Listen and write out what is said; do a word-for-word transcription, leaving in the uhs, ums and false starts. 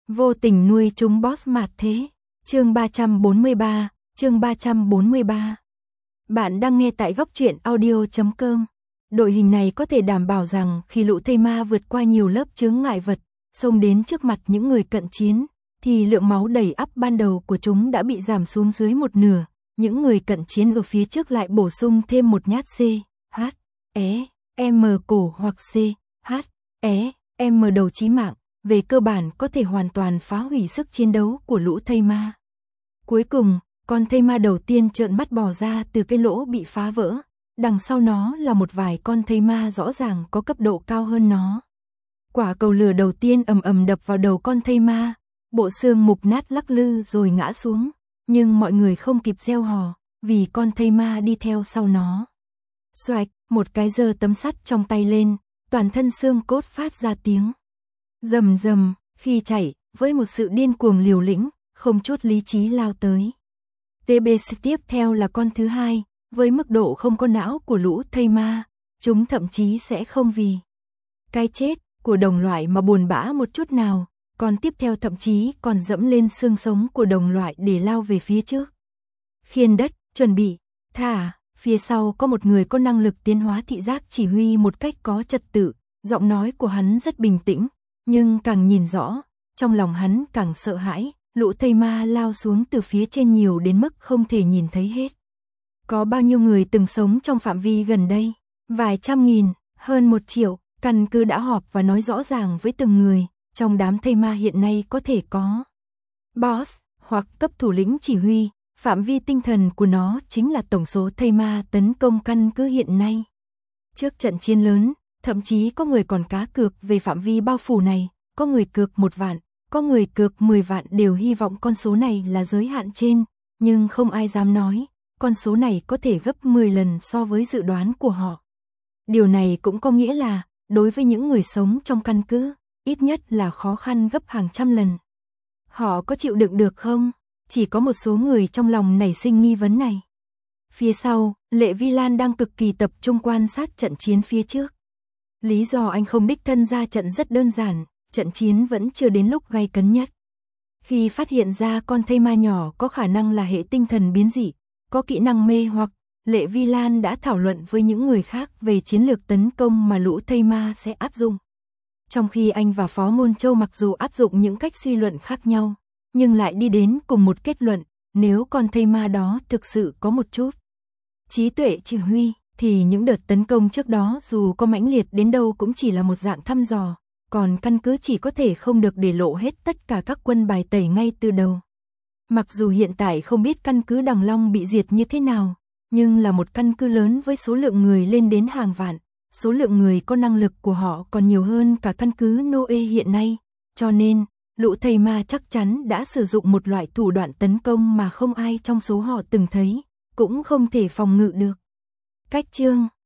Vô tình nuôi chúng boss mạt thế. Chương ba trăm bốn mươi ba, chương ba trăm bốn mươi ba. Bạn đang nghe tại góc truyện audio chấm com. Đội hình này có thể đảm bảo rằng khi lũ thây ma vượt qua nhiều lớp chướng ngại vật, xông đến trước mặt những người cận chiến, thì lượng máu đầy ắp ban đầu của chúng đã bị giảm xuống dưới một nửa. Những người cận chiến ở phía trước lại bổ sung thêm một nhát C, H, E, M cổ hoặc C, H, E, M đầu chí mạng, về cơ bản có thể hoàn toàn phá hủy sức chiến đấu của lũ thây ma. Cuối cùng, con thây ma đầu tiên trợn mắt bò ra từ cái lỗ bị phá vỡ, đằng sau nó là một vài con thây ma rõ ràng có cấp độ cao hơn nó. Quả cầu lửa đầu tiên ầm ầm đập vào đầu con thây ma, bộ xương mục nát lắc lư rồi ngã xuống, nhưng mọi người không kịp reo hò, vì con thây ma đi theo sau nó. Xoạch, một cái giơ tấm sắt trong tay lên, toàn thân xương cốt phát ra tiếng rầm rầm, khi chạy, với một sự điên cuồng liều lĩnh, không chút lý trí lao tới. tê bê xê tiếp theo là con thứ hai, với mức độ không có não của lũ thây ma, chúng thậm chí sẽ không vì cái chết của đồng loại mà buồn bã một chút nào, còn tiếp theo thậm chí còn dẫm lên xương sống của đồng loại để lao về phía trước. Khiên đất, chuẩn bị, thả, phía sau có một người có năng lực tiến hóa thị giác chỉ huy một cách có trật tự, giọng nói của hắn rất bình tĩnh, nhưng càng nhìn rõ, trong lòng hắn càng sợ hãi, lũ thây ma lao xuống từ phía trên nhiều đến mức không thể nhìn thấy hết. Có bao nhiêu người từng sống trong phạm vi gần đây? Vài trăm nghìn, hơn một triệu, căn cứ đã họp và nói rõ ràng với từng người, trong đám thây ma hiện nay có thể có boss, hoặc cấp thủ lĩnh chỉ huy, phạm vi tinh thần của nó chính là tổng số thây ma tấn công căn cứ hiện nay. Trước trận chiến lớn, thậm chí có người còn cá cược về phạm vi bao phủ này, có người cược một vạn, có người cược mười vạn đều hy vọng con số này là giới hạn trên, nhưng không ai dám nói, con số này có thể gấp mười lần so với dự đoán của họ. Điều này cũng có nghĩa là, đối với những người sống trong căn cứ, ít nhất là khó khăn gấp hàng trăm lần. Họ có chịu đựng được không? Chỉ có một số người trong lòng nảy sinh nghi vấn này. Phía sau, Lệ Vi Lan đang cực kỳ tập trung quan sát trận chiến phía trước. Lý do anh không đích thân ra trận rất đơn giản, trận chiến vẫn chưa đến lúc gay cấn nhất. Khi phát hiện ra con thây ma nhỏ có khả năng là hệ tinh thần biến dị, có kỹ năng mê hoặc, Lệ Vi Lan đã thảo luận với những người khác về chiến lược tấn công mà lũ thây ma sẽ áp dụng. Trong khi anh và Phó Môn Châu mặc dù áp dụng những cách suy luận khác nhau, nhưng lại đi đến cùng một kết luận, nếu con thây ma đó thực sự có một chút trí tuệ chỉ huy, thì những đợt tấn công trước đó dù có mãnh liệt đến đâu cũng chỉ là một dạng thăm dò, còn căn cứ chỉ có thể không được để lộ hết tất cả các quân bài tẩy ngay từ đầu. Mặc dù hiện tại không biết căn cứ Đằng Long bị diệt như thế nào, nhưng là một căn cứ lớn với số lượng người lên đến hàng vạn, số lượng người có năng lực của họ còn nhiều hơn cả căn cứ Noe hiện nay, cho nên, lũ thây ma chắc chắn đã sử dụng một loại thủ đoạn tấn công mà không ai trong số họ từng thấy, cũng không thể phòng ngự được. Cách chương